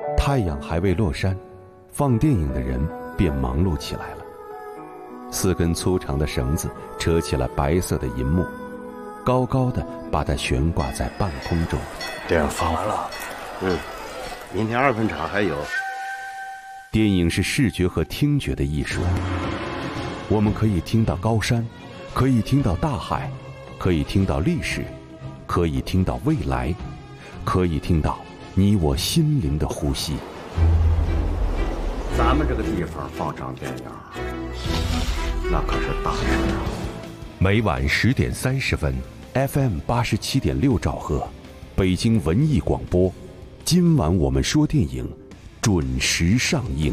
太阳还未落山，放电影的人便忙碌起来了。4根粗长的绳子扯起了白色的银幕，高高的把它悬挂在半空中。 电影放完了， 明天2分场还有。 电影是视觉和听觉的艺术，我们可以听到高山，可以听到大海，可以听到历史，可以听到未来，可以听到你我心灵的呼吸。 咱们这个地方放场电影，那可是大事啊！ 每晚10点30分 ，FM 87.6兆赫，北京文艺广播。今晚我们说电影，准时上映。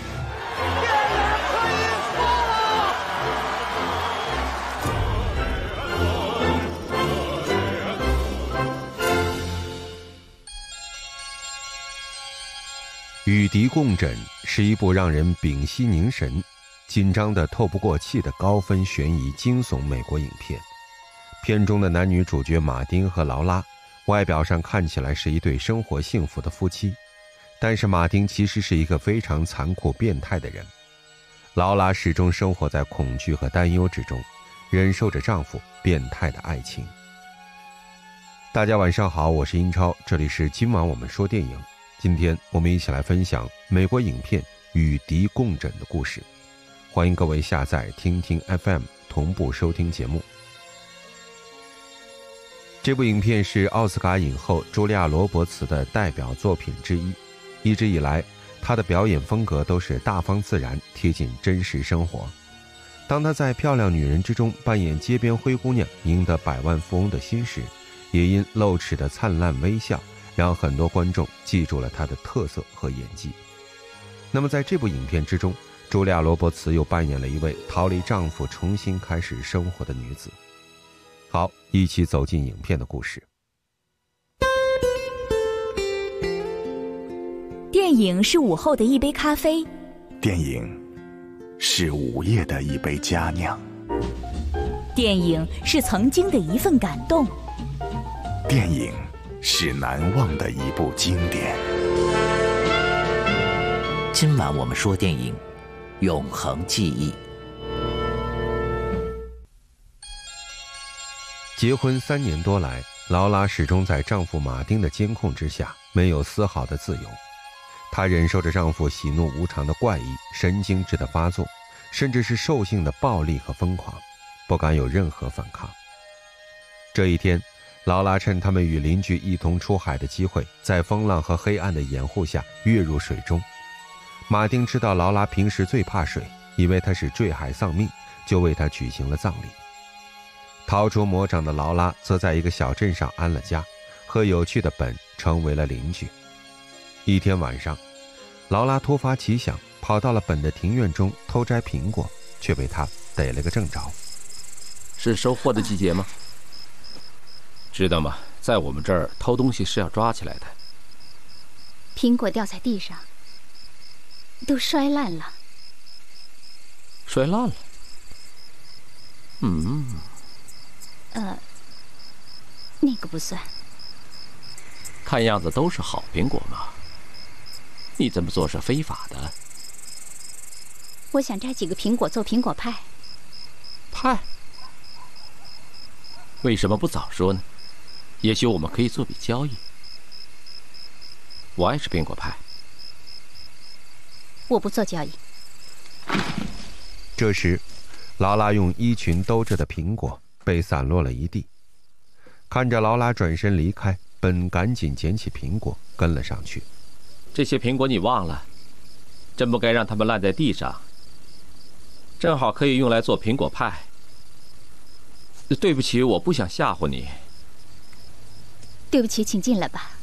与敌共枕是一部让人屏息凝神、紧张的透不过气的高分悬疑惊悚美国影片。片中的男女主角马丁和劳拉，外表上看起来是一对生活幸福的夫妻，但是马丁其实是一个非常残酷变态的人。劳拉始终生活在恐惧和担忧之中，忍受着丈夫变态的爱情。大家晚上好，我是英超，这里是今晚我们说电影。今天我们一起来分享美国影片《与敌共枕》的故事，欢迎各位下载听听 FM 同步收听节目。这部影片是奥斯卡影后茱莉亚·罗伯茨的代表作品之一，一直以来她的表演风格都是大方自然，贴近真实生活。当她在《漂亮女人》之中扮演街边灰姑娘，赢得百万富翁的心时，也因露齿的灿烂微笑让很多观众记住了她的特色和演技。那么在这部影片之中，茱莉亚·罗伯茨又扮演了一位逃离丈夫重新开始生活的女子。好，一起走进影片的故事。 电影是午后的一杯咖啡， 电影是午夜的一杯佳酿， 电影是曾经的一份感动， 电影是难忘的一部经典。 今晚我们说电影，永恒记忆。 结婚3年多来，劳拉始终在丈夫马丁的监控之下，没有丝毫的自由。她忍受着丈夫喜怒无常的怪异、神经质的发作，甚至是兽性的暴力和疯狂，不敢有任何反抗。这一天，劳拉趁他们与邻居一同出海的机会，在风浪和黑暗的掩护下跃入水中。马丁知道劳拉平时最怕水，以为她是坠海丧命，就为她举行了葬礼。逃出魔掌的劳拉则在一个小镇上安了家，和有趣的本成为了邻居。一天晚上，劳拉突发奇想，跑到了本的庭院中偷摘苹果，却被他逮了个正着。 是收获的季节吗？知道吗？在我们这儿偷东西是要抓起来的。 苹果掉在地上，都摔烂了。 摔烂了？ 那个不算。 看样子都是好苹果嘛。你这么做是非法的。 我想摘几个苹果做苹果派。 派？为什么不早说呢？也许我们可以做笔交易。我爱吃苹果派。 我不做交易。 这时，劳拉用衣裙兜着的苹果被散落了一地。看着劳拉转身离开，本赶紧捡起苹果跟了上去。 这些苹果你忘了，真不该让它们烂在地上，正好可以用来做苹果派。对不起，我不想吓唬你。 对不起，请进来吧。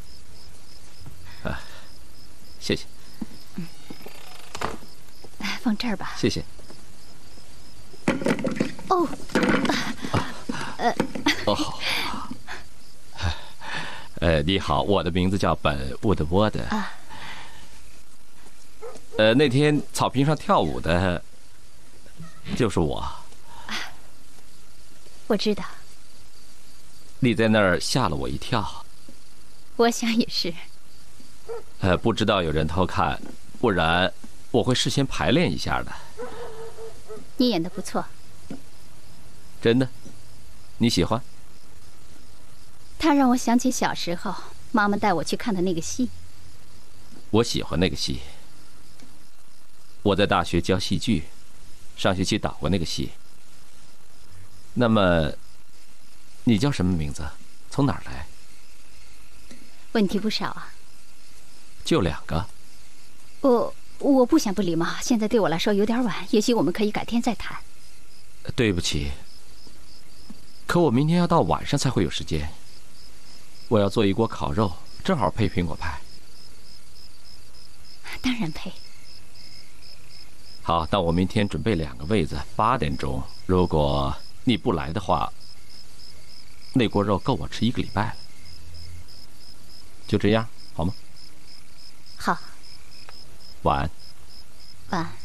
谢谢。 放这儿吧。 谢谢。 哦。 你好，我的名字叫本沃德沃德。那天草坪上跳舞的，就是我。 我知道。 你在那儿吓了我一跳。 我想也是。 不知道有人偷看，不然我会事先排练一下的。 你演得不错。 真的？你喜欢？ 它让我想起小时候妈妈带我去看的那个戏。 我喜欢那个戏。我在大学教戏剧，上学期导过那个戏。那么，你叫什么名字？从哪儿来？ 问题不少啊。 就2个。 我不想不礼貌，现在对我来说有点晚，也许我们可以改天再谈。 对不起，可我明天要到晚上才会有时间。我要做一锅烤肉，正好配苹果派。 当然配。 好，那我明天准备2个位子，8点钟。如果你不来的话，那锅肉够我吃1个礼拜了。就这样，好吗？ 好。 晚安。 晚安。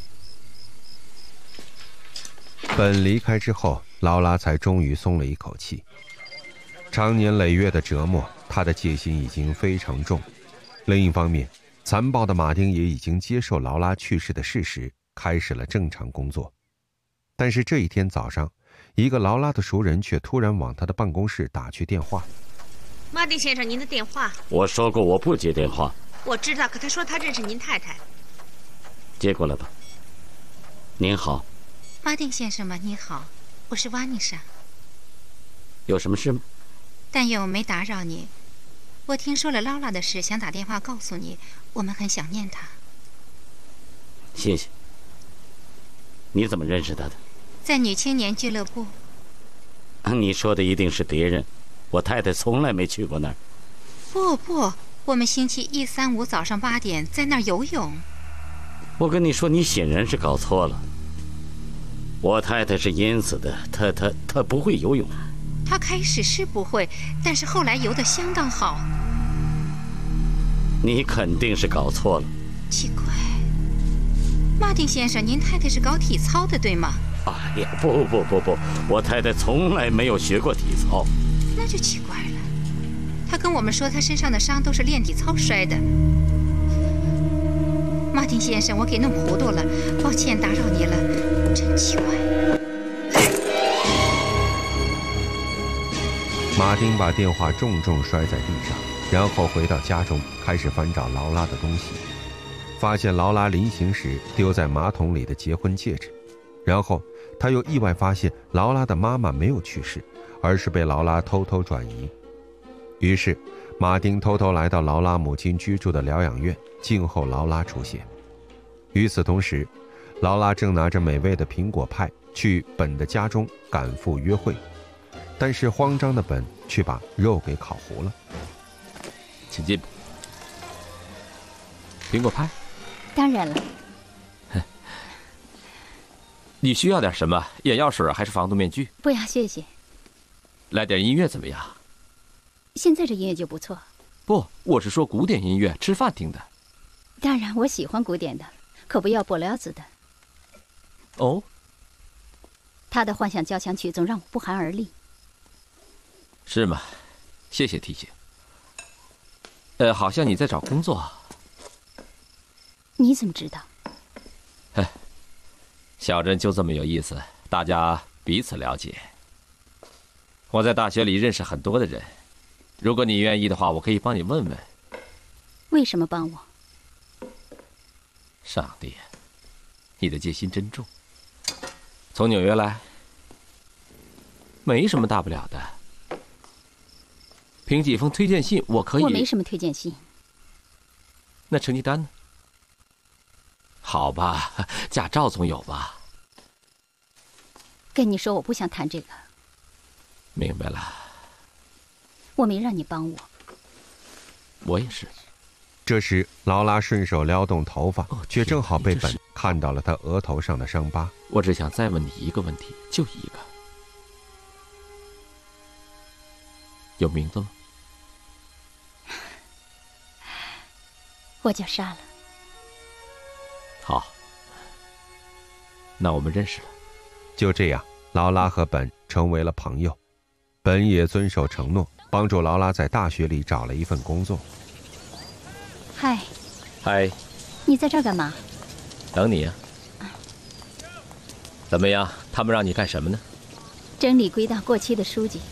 本离开之后，劳拉才终于松了一口气。长年累月的折磨，他的戒心已经非常重。另一方面，残暴的马丁也已经接受劳拉去世的事实，开始了正常工作。但是这一天早上，一个劳拉的熟人却突然往他的办公室打去电话。 马丁先生，您的电话。 我说过我不接电话。 我知道，可他说他认识您太太。 接过来吧。您好。 马丁先生吗？你好，我是瓦妮莎。 有什么事吗？ 但愿我没打扰你。我听说了劳拉的事，想打电话告诉你，我们很想念她。 谢谢。你怎么认识她的？ 在女青年俱乐部。 你说的一定是别人，我太太从来没去过那儿。 不，我们星期1、3、5早上8点在那儿游泳。 我跟你说，你显然是搞错了。我太太是淹死的，她不会游泳。 她开始是不会，但是后来游得相当好。 你肯定是搞错了。 奇怪，马丁先生，您太太是搞体操的，对吗？ 哎呀，不，我太太从来没有学过体操。 那就奇怪了。她跟我们说，她身上的伤都是练体操摔的。马丁先生，我给弄糊涂了，抱歉打扰你了，真奇怪。 马丁把电话重重摔在地上，然后回到家中，开始翻找劳拉的东西，发现劳拉临行时丢在马桶里的结婚戒指，然后他又意外发现劳拉的妈妈没有去世，而是被劳拉偷偷转移。于是马丁偷偷来到劳拉母亲居住的疗养院，静候劳拉出现。与此同时，劳拉正拿着美味的苹果派去本的家中赶赴约会，但是慌张的本却把肉给烤糊了。 请进。苹果派？ 当然了。 你需要点什么？眼药水还是防毒面具？ 不要，谢谢。 来点音乐怎么样？ 现在这音乐就不错。 不，我是说古典音乐，吃饭听的。 当然，我喜欢古典的，可不要柏辽兹的。 哦。 他的幻想交响曲总让我不寒而栗。 是吗？谢谢提醒。好像你在找工作。 你怎么知道？ 小镇就这么有意思，大家彼此了解。我在大学里认识很多的人，如果你愿意的话，我可以帮你问问。 为什么帮我？ 上帝，你的戒心真重。从纽约来，没什么大不了的。凭几封推荐信，我可以。 我没什么推荐信。 那成绩单呢？好吧，驾照总有吧。 跟你说，我不想谈这个。 明白了。 我没让你帮我。 我也是。 这时，劳拉顺手撩动头发，却正好被本看到了她额头上的伤疤。 我只想再问你一个问题，就一个。有名字吗？ 我叫莎了。 好，那我们认识了。 就这样，劳拉和本成为了朋友。本也遵守承诺，帮助劳拉在大学里找了一份工作。 嗨， 嗨。 你在这儿干嘛？ 等你呀。怎么样？他们让你干什么呢？ 整理归档过期的书籍。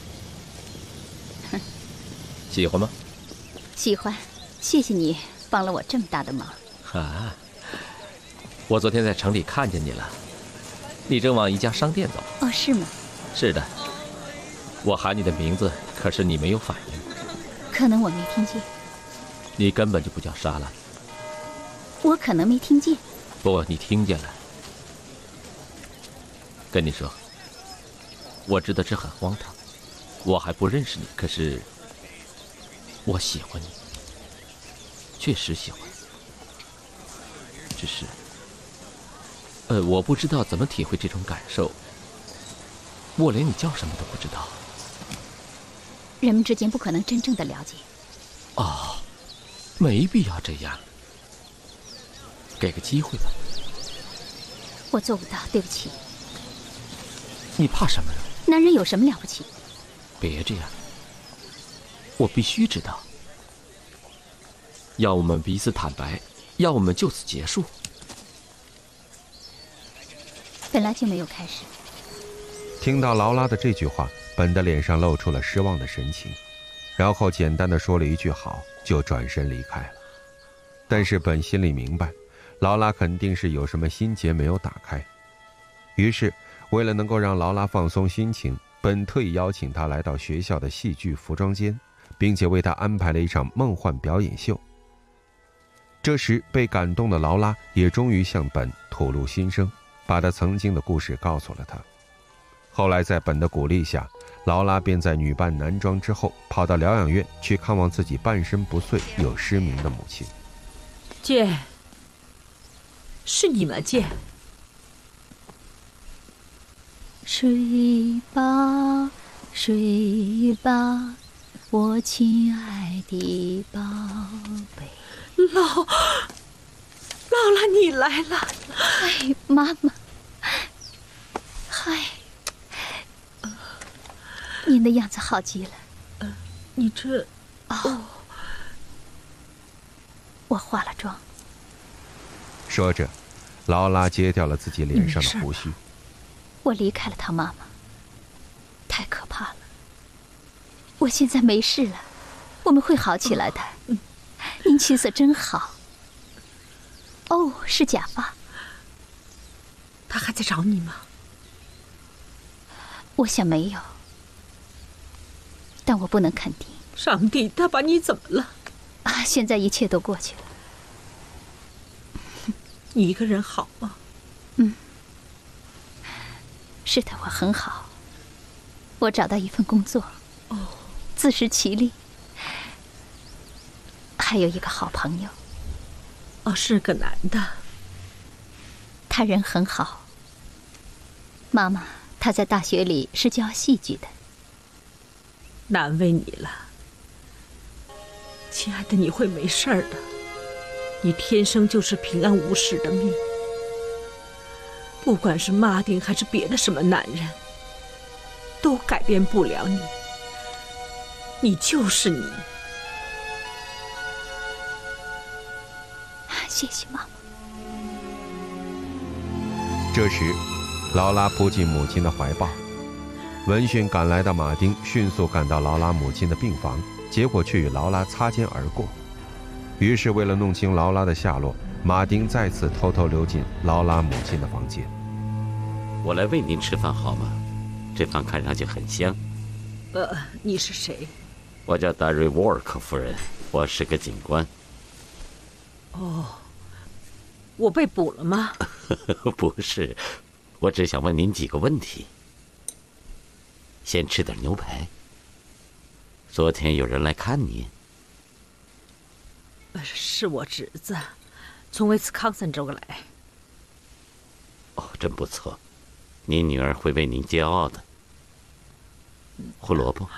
喜欢吗？ 喜欢，谢谢你帮了我这么大的忙。 啊，我昨天在城里看见你了，你正往一家商店走。 哦，是吗？ 是的，我喊你的名字，可是你没有反应。 可能我没听见。 你根本就不叫莎拉。 我可能没听见。 不，你听见了。跟你说，我知道这很荒唐，我还不认识你，可是我喜欢你，确实喜欢。只是，我不知道怎么体会这种感受。我连你叫什么都不知道。 人们之间不可能真正的了解。 哦，没必要这样。给个机会吧。 我做不到，对不起。 你怕什么呢？ 男人有什么了不起？ 别这样，我必须知道。要我们彼此坦白，要我们就此结束。 本来就没有开始。 听到劳拉的这句话，本的脸上露出了失望的神情，然后简单的说了一句好，就转身离开了。但是本心里明白，劳拉肯定是有什么心结没有打开。于是为了能够让劳拉放松心情，本特意邀请她来到学校的戏剧服装间，并且为她安排了一场梦幻表演秀。这时被感动的劳拉也终于向本吐露心声，把她曾经的故事告诉了他。后来在本的鼓励下，劳拉便在女扮男装之后跑到疗养院去看望自己半身不遂又失明的母亲。 姐，是你吗？姐， 睡吧睡吧，我亲爱的宝贝。 劳拉，你来了。 嗨，妈妈。嗨，您的样子好极了。 你这…… 哦，我化了妆。 说着，劳拉揭掉了自己脸上的胡须。 我离开了他妈妈，太可怕了。我现在没事了，我们会好起来的。您气色真好。哦，是假发。 他还在找你吗？ 我想没有，但我不能肯定。 上帝，他把你怎么了？ 啊，现在一切都过去了。 你一个人好吗？ 是的，我很好。我找到一份工作，自食其力，还有一个好朋友。 哦，是个男的。 他人很好。妈妈，他在大学里是教戏剧的。 难为你了，亲爱的，你会没事的。你天生就是平安无事的命。不管是马丁还是别的什么男人，都改变不了你。你就是你。 谢谢妈妈。 这时，劳拉扑进母亲的怀抱。闻讯赶来的马丁迅速赶到劳拉母亲的病房，结果却与劳拉擦肩而过。于是为了弄清劳拉的下落，马丁再次偷偷溜进劳拉母亲的房间。 我来喂您吃饭好吗？这饭看上去很香。 你是谁？ 我叫达瑞沃尔克夫人，我是个警官。 哦，我被捕了吗？ 不是，我只想问您几个问题。先吃点牛排。昨天有人来看您。 是我侄子，从威斯康森州来。 哦，真不错，您女儿会为您骄傲的。胡萝卜，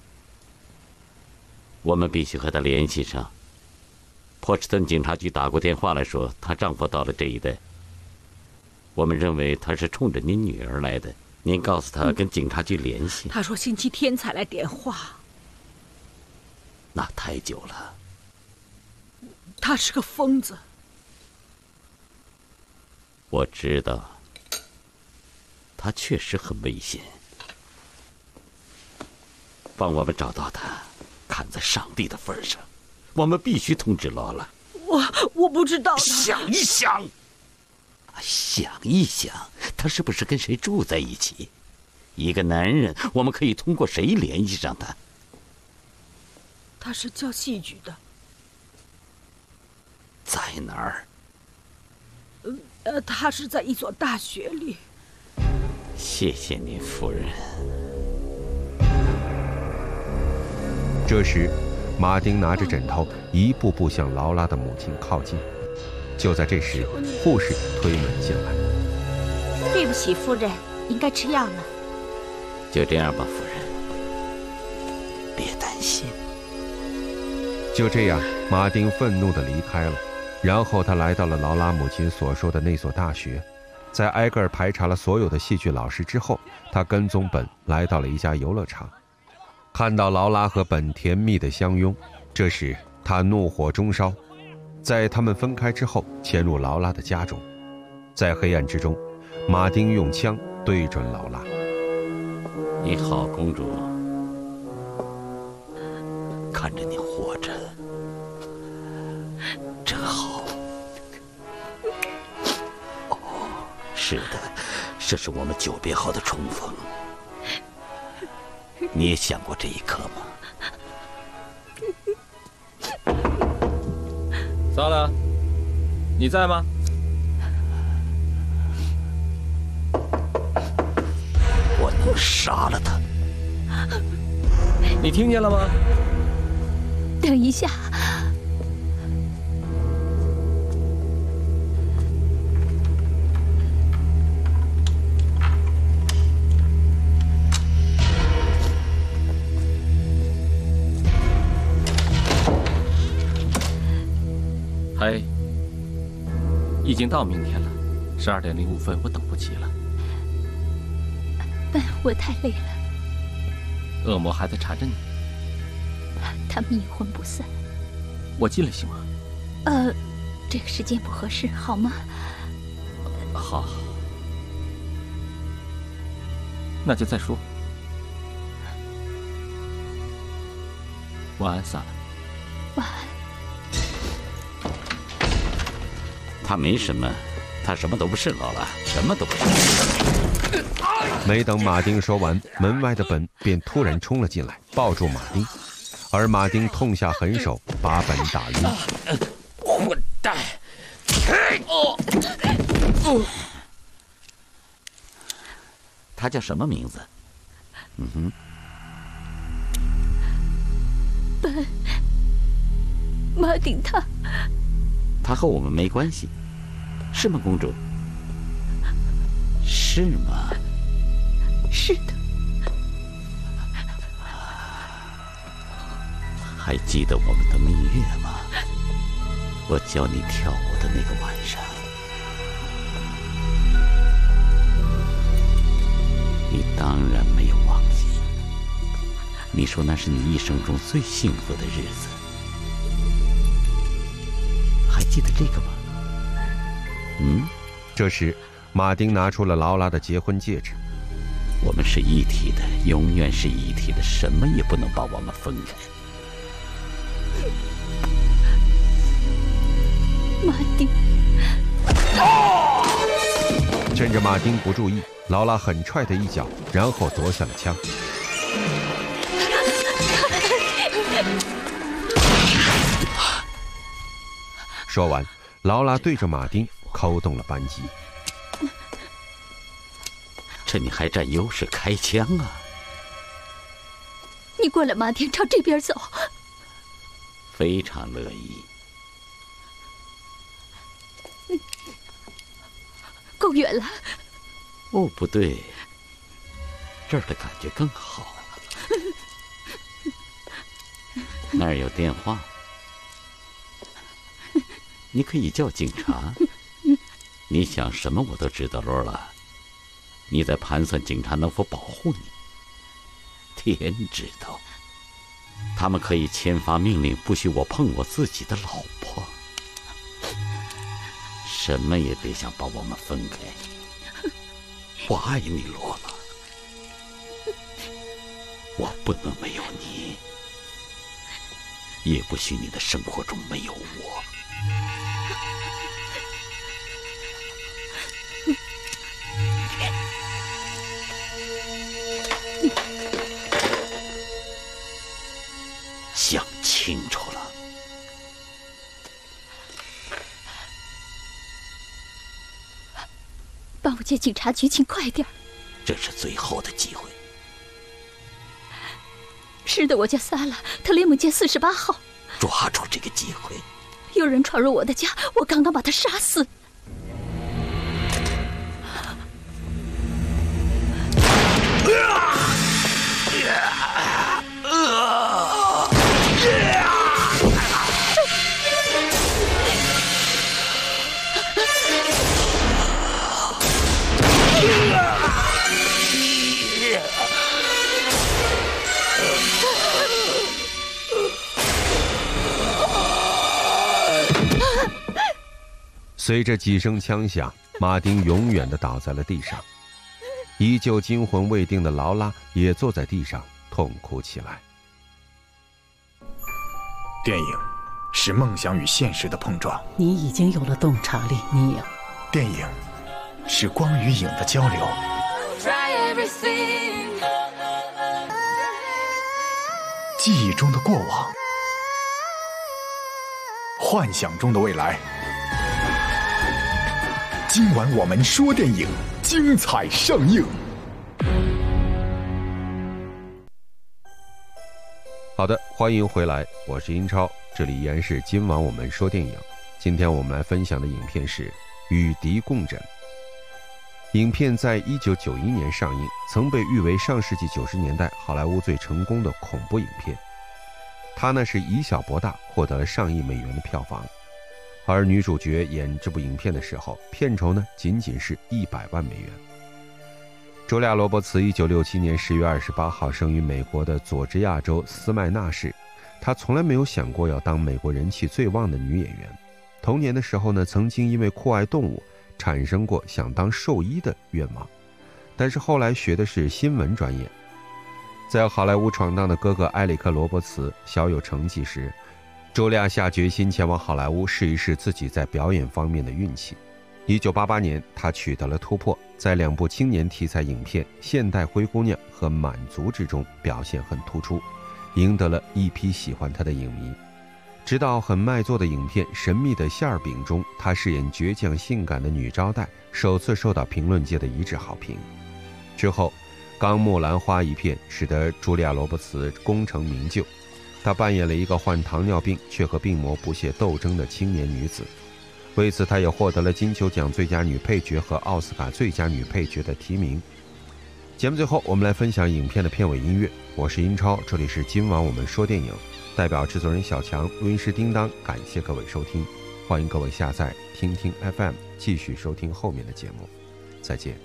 我们必须和她联系上。波士顿警察局打过电话来说，她丈夫到了这一带。我们认为他是冲着您女儿来的。您告诉他跟警察局联系。 他说星期天才来电话。 那太久了。 他是个疯子。 我知道，他确实很危险。帮我们找到他，看在上帝的份上，我们必须通知劳拉。 我不知道。 想一想，他是不是跟谁住在一起？一个男人，我们可以通过谁联系上他？ 他是教戏剧的。 在哪儿？ 他是在一所大学里。 谢谢您，夫人。 这时，马丁拿着枕头，一步步向劳拉的母亲靠近。就在这时，护士推门进来。 对不起，夫人，应该吃药了。 就这样吧，夫人，别担心。 就这样，马丁愤怒地离开了。然后他来到了劳拉母亲所说的那所大学，在挨个排查了所有的戏剧老师之后，他跟踪本来到了一家游乐场，看到劳拉和本甜蜜的相拥。这时他怒火中烧，在他们分开之后潜入劳拉的家中。在黑暗之中，马丁用枪对准劳拉。 你好，公主，看着你活着真好。是的，这是我们久别后的重逢。你也想过这一刻吗？ 萨拉，你在吗？ 我能杀了他。 你听见了吗？ 等一下。 嘿，已经到明天了，12点05分，我等不及了。 我太累了。 恶魔还在缠着你？ 他们阴魂不散。 我进来行吗？ 这个时间不合适，好吗？ 好，那就再说。晚安，萨拉。 晚安。 他没什么，他什么都不是，劳拉，什么都不是。 没等马丁说完，门外的本便突然冲了进来，抱住马丁，而马丁痛下狠手，把本打晕。 混蛋！他叫什么名字？ 本马丁他和我们没关系，是吗，公主？是吗？ 是的。 还记得我们的蜜月吗？我教你跳舞的那个晚上，你当然没有忘记。你说那是你一生中最幸福的日子。还记得这个吗？ 这时，马丁拿出了劳拉的结婚戒指。 我们是一体的，永远是一体的，什么也不能把我们分开。 马丁， 趁着马丁不注意，劳拉狠踹他一脚，然后夺下了枪。说完，劳拉对着马丁扣动了扳机。 趁你还占优势开枪啊！ 你过来，马丁，朝这边走。 非常乐意。 够远了。 哦，不对，这儿的感觉更好。那儿有电话，你可以叫警察。你想什么我都知道，罗拉。你在盘算警察能否保护你？天知道，他们可以签发命令，不许我碰我自己的老婆。 什么也别想把我们分开。我爱你，罗拉，我不能没有你，也不许你的生活中没有我。想清楚了。 帮我接警察局，请快点。 这是最后的机会。 是的，我叫萨拉，特雷姆街48号。 抓住这个机会。 有人闯入我的家，我刚刚把他杀死。 随着几声枪响，马丁永远地倒在了地上。依旧惊魂未定的劳拉也坐在地上痛哭起来。 电影是梦想与现实的碰撞， 你已经有了洞察力，尼尔。 电影是光与影的交流，记忆中的过往，幻想中的未来。今晚我们说电影，精彩上映。 好的，欢迎回来，我是英超，这里依然是今晚我们说电影。今天我们来分享的影片是《与敌共枕》。影片在1991年上映，曾被誉为上世纪90年代好莱坞最成功的恐怖影片。它呢是以小博大，获得了上亿美元的票房。而女主角演这部影片的时候，片酬呢仅仅是100万美元。茱莉亚·罗伯茨1967年10月28号生于美国的佐治亚州斯麦纳市，她从来没有想过要当美国人气最旺的女演员。童年的时候呢，曾经因为酷爱动物，产生过想当兽医的愿望，但是后来学的是新闻专业。在好莱坞闯荡的哥哥埃里克·罗伯茨小有成绩时，茱莉亚下决心前往好莱坞试一试自己在表演方面的运气。1988年，她取得了突破，在2部青年题材影片《现代灰姑娘》和《满族》之中表现很突出，赢得了一批喜欢她的影迷。直到很卖座的影片《神秘的馅儿饼》中，她饰演倔强性感的女招待，首次受到评论界的一致好评。之后，《钢木兰花》一片使得茱莉亚·罗伯茨功成名就。她扮演了一个患糖尿病却和病魔不懈斗争的青年女子，为此她也获得了金球奖最佳女配角和奥斯卡最佳女配角的提名。节目最后，我们来分享影片的片尾音乐。我是英超，这里是今晚我们说电影，代表制作人小强，录音师叮当，感谢各位收听，欢迎各位下载听听 FM， 继续收听后面的节目，再见。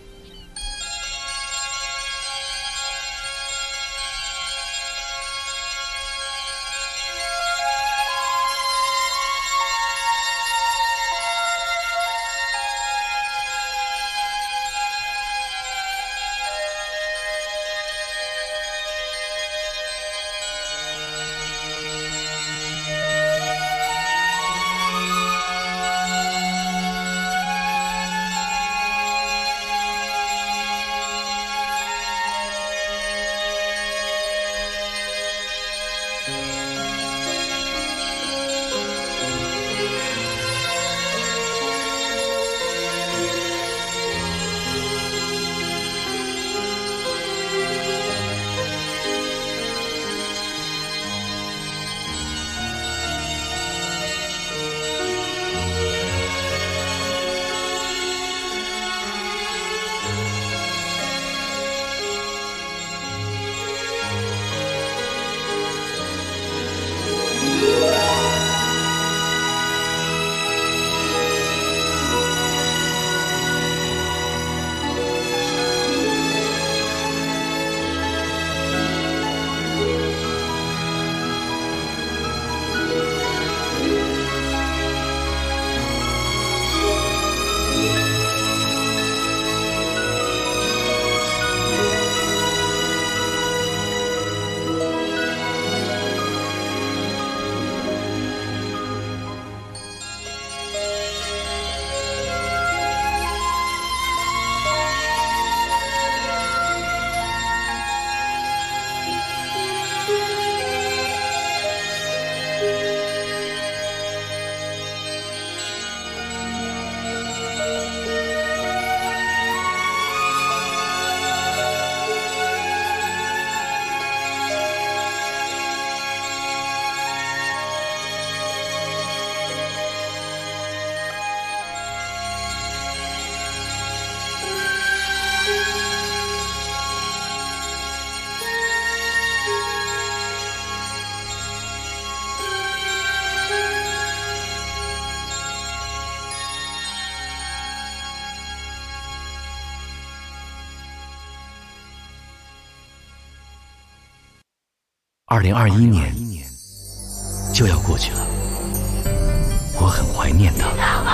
2021年就要过去了，我很怀念它。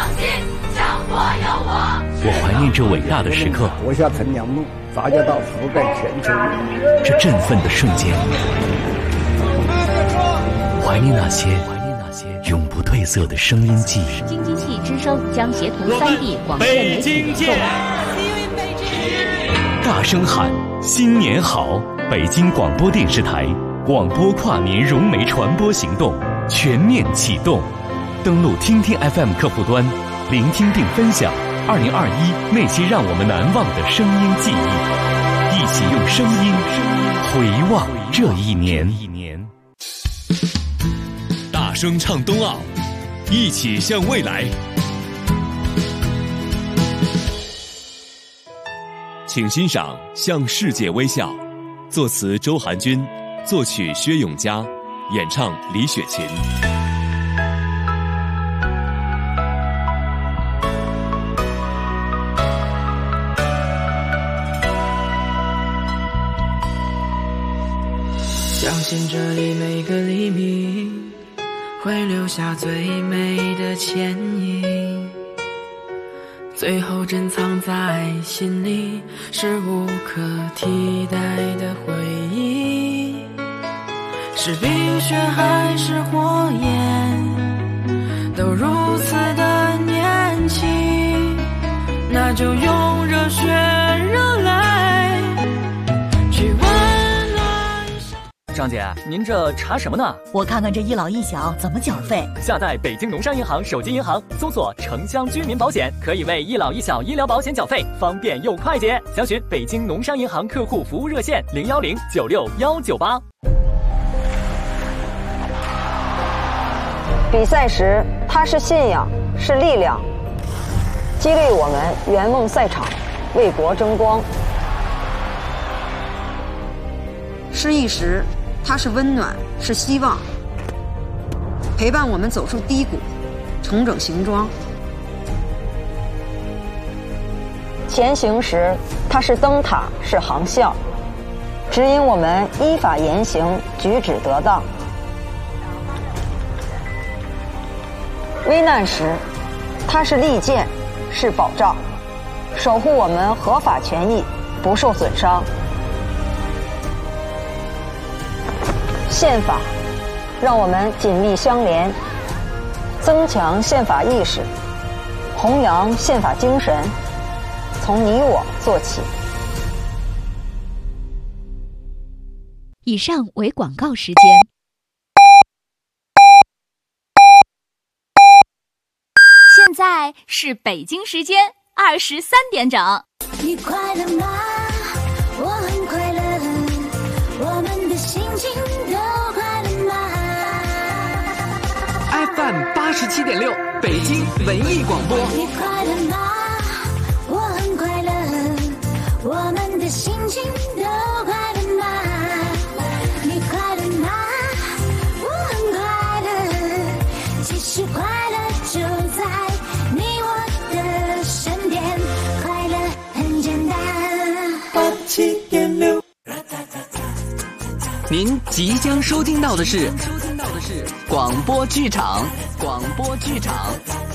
我怀念这伟大的时刻， 国下乘凉梦，杂交到覆盖全球， 这振奋的瞬间，怀念那些永不褪色的声音记忆。 京津冀之声将协同3D 广电媒体联动， 大声喊新年好！北京广播电视台广播跨年融媒传播行动全面启动，登录听听 FM 客户端，聆听并分享2021那些让我们难忘的声音记忆，一起用声音回望这一年。 大声唱冬奥，一起向未来。请欣赏《向世界微笑》，作词周寒君，作曲薛永嘉，演唱李雪琴。 相信这里每个黎明会留下最美的倩影，最后珍藏在心里，是无可替代的回忆。是冰雪还是火焰，都如此的年轻，那就用热血热泪去温暖。 张姐，您这查什么呢？ 我看看这一老一小怎么缴费。 下载北京农商银行手机银行，搜索城乡居民保险，可以为一老一小医疗保险缴费，方便又快捷。详询北京农商银行客户服务热线010969198。 比赛时，它是信仰，是力量，激励我们圆梦赛场，为国争光； 失意时，它是温暖，是希望，陪伴我们走出低谷，重整行装； 前行时，它是灯塔，是航校，指引我们依法言行，举止得当；危难时，它是利剑，是保障，守护我们合法权益不受损伤。宪法让我们紧密相连，增强宪法意识，弘扬宪法精神，从你我做起。 以上为广告时间。现在是北京时间23点整。 你快乐吗？我很快乐，我们的心情都快乐吗 ？FM 87.6，北京文艺广播。 你快乐吗？我很快乐，我们的心情都快乐吗？你快乐吗？我很快乐，其实快乐就在你我的身边，快乐很简单。87.6。 您即将收听到的是广播剧场。